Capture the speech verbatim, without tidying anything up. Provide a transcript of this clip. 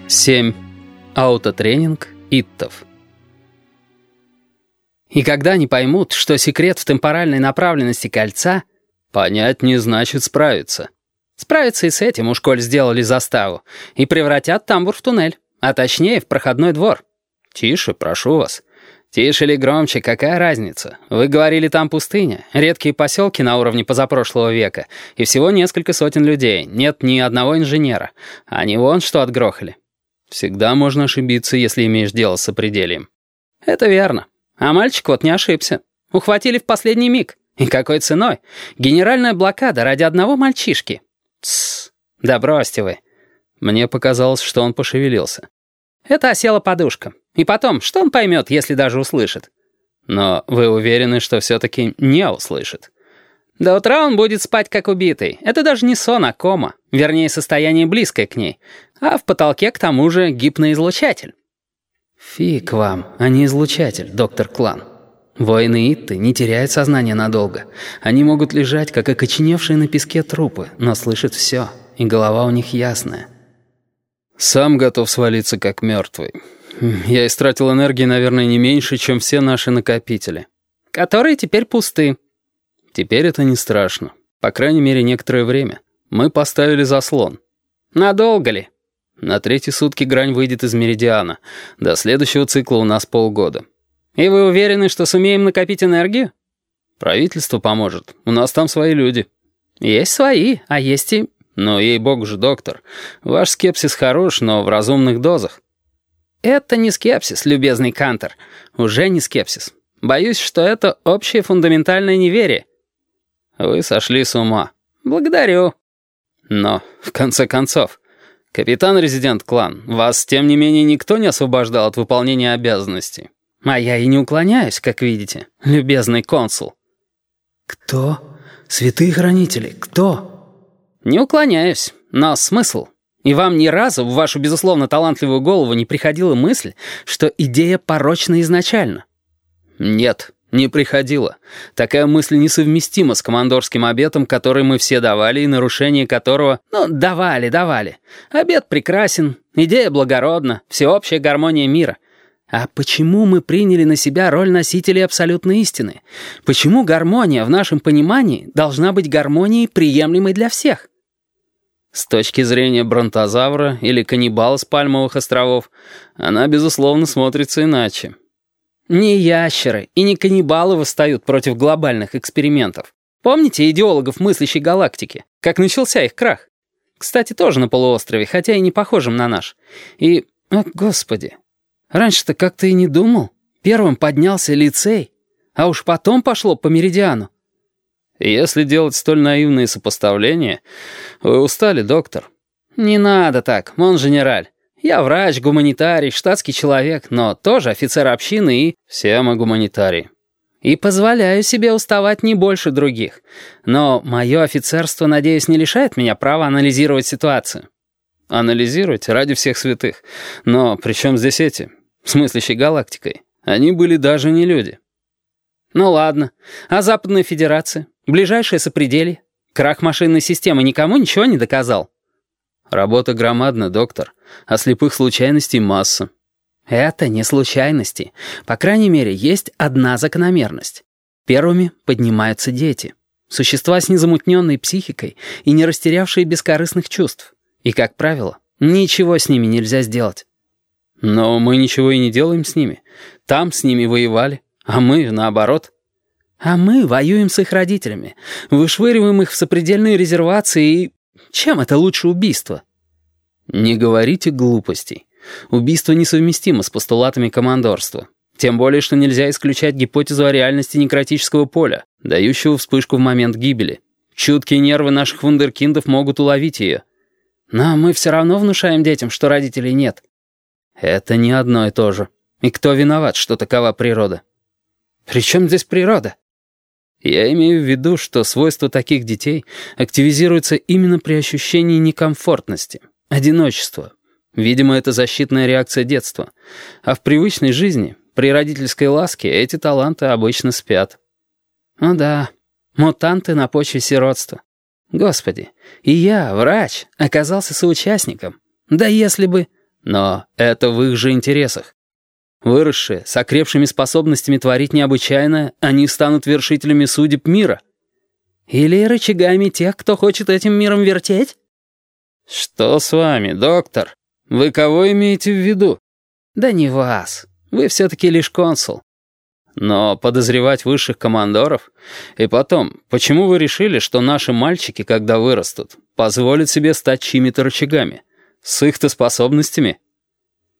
семь. Аутотренинг иттов. И когда они поймут, что секрет в темпоральной направленности кольца, понять не значит справиться. Справиться и с этим, уж коль сделали заставу, и превратят тамбур в туннель, а точнее в проходной двор. Тише, прошу вас. Тише или громче, какая разница? Вы говорили, там пустыня, редкие поселки на уровне позапрошлого века, и всего несколько сотен людей, нет ни одного инженера. Они вон что отгрохали. Всегда можно ошибиться, если имеешь дело с сопредельем. Это верно. А мальчик вот не ошибся. Ухватили в последний миг. И какой ценой? Генеральная блокада ради одного мальчишки. Тссс, да бросьте вы. Мне показалось, что он пошевелился. Это осела подушка. И потом, что он поймет, если даже услышит? Но вы уверены, что все-таки не услышит? До утра он будет спать как убитый. Это даже не сон, а кома. Вернее, состояние близкое к ней. А в потолке, к тому же, гипноизлучатель. Фиг вам, а не излучатель, доктор Клан. Воины Итты не теряют сознание надолго. Они могут лежать, как окоченевшие на песке трупы, но слышат все, и голова у них ясная. Сам готов свалиться, как мертвый. Я истратил энергии, наверное, не меньше, чем все наши накопители. Которые теперь пусты. Теперь это не страшно. По крайней мере, некоторое время. Мы поставили заслон. Надолго ли? На третьи сутки грань выйдет из меридиана. До следующего цикла у нас полгода. И вы уверены, что сумеем накопить энергию? Правительство поможет. У нас там свои люди. Есть свои, а есть и... Но, ей-богу же, доктор, ваш скепсис хорош, но в разумных дозах. Это не скепсис, любезный Кантор. Уже не скепсис. Боюсь, что это общее фундаментальное неверие. Вы сошли с ума. Благодарю. Но, в конце концов, капитан-резидент Клан, вас, тем не менее, никто не освобождал от выполнения обязанностей. А я и не уклоняюсь, как видите, любезный консул. Кто? Святые хранители, кто? Не уклоняюсь, но смысл. И вам ни разу в вашу, безусловно, талантливую голову не приходила мысль, что идея порочна изначально? Нет, не приходила. Такая мысль несовместима с командорским обетом, который мы все давали, и нарушение которого... Ну, давали, давали. Обет прекрасен, идея благородна, всеобщая гармония мира. А почему мы приняли на себя роль носителей абсолютной истины? Почему гармония в нашем понимании должна быть гармонией, приемлемой для всех? С точки зрения бронтозавра или каннибала с Пальмовых островов, она, безусловно, смотрится иначе. Не ящеры и не каннибалы восстают против глобальных экспериментов. Помните идеологов мыслящей галактики? Как начался их крах? Кстати, тоже на полуострове, хотя и не похожим на наш. И, о господи, раньше-то как-то и не думал. Первым поднялся лицей, а уж потом пошло по меридиану. Если делать столь наивные сопоставления, вы устали, доктор. Не надо так, мон женераль. Я врач, гуманитарий, штатский человек, но тоже офицер общины и... Все мы гуманитарии. И позволяю себе уставать не больше других. Но мое офицерство, надеюсь, не лишает меня права анализировать ситуацию. Анализировать ради всех святых. Но при чем здесь эти, с мыслящей галактикой? Они были даже не люди. Ну ладно. А Западная Федерация? Ближайшее сопределье? Крах машинной системы никому ничего не доказал? Работа громадна, доктор. А слепых случайностей масса. Это не случайности. По крайней мере, есть одна закономерность. Первыми поднимаются дети. Существа с незамутненной психикой и не растерявшие бескорыстных чувств. И, как правило, ничего с ними нельзя сделать. Но мы ничего и не делаем с ними. Там с ними воевали, а мы наоборот. А мы воюем с их родителями, вышвыриваем их в сопредельные резервации и... Чем это лучше убийства? Не говорите глупостей. Убийство несовместимо с постулатами командорства. Тем более, что нельзя исключать гипотезу о реальности некротического поля, дающего вспышку в момент гибели. Чуткие нервы наших вундеркиндов могут уловить ее. Но мы все равно внушаем детям, что родителей нет. Это не одно и то же. И кто виноват, что такова природа? При чем здесь природа? Я имею в виду, что свойства таких детей активизируются именно при ощущении некомфортности, одиночества. Видимо, это защитная реакция детства. А в привычной жизни, при родительской ласке, эти таланты обычно спят. Ну да, мутанты на почве сиротства. Господи, и я, врач, оказался соучастником. Да если бы... Но это в их же интересах. Выросшие, с окрепшими способностями творить необычайное, они станут вершителями судеб мира. Или рычагами тех, кто хочет этим миром вертеть? Что с вами, доктор? Вы кого имеете в виду? Да не вас. Вы все-таки лишь консул. Но подозревать высших командоров? И потом, почему вы решили, что наши мальчики, когда вырастут, позволят себе стать чьими-то рычагами? С их-то способностями?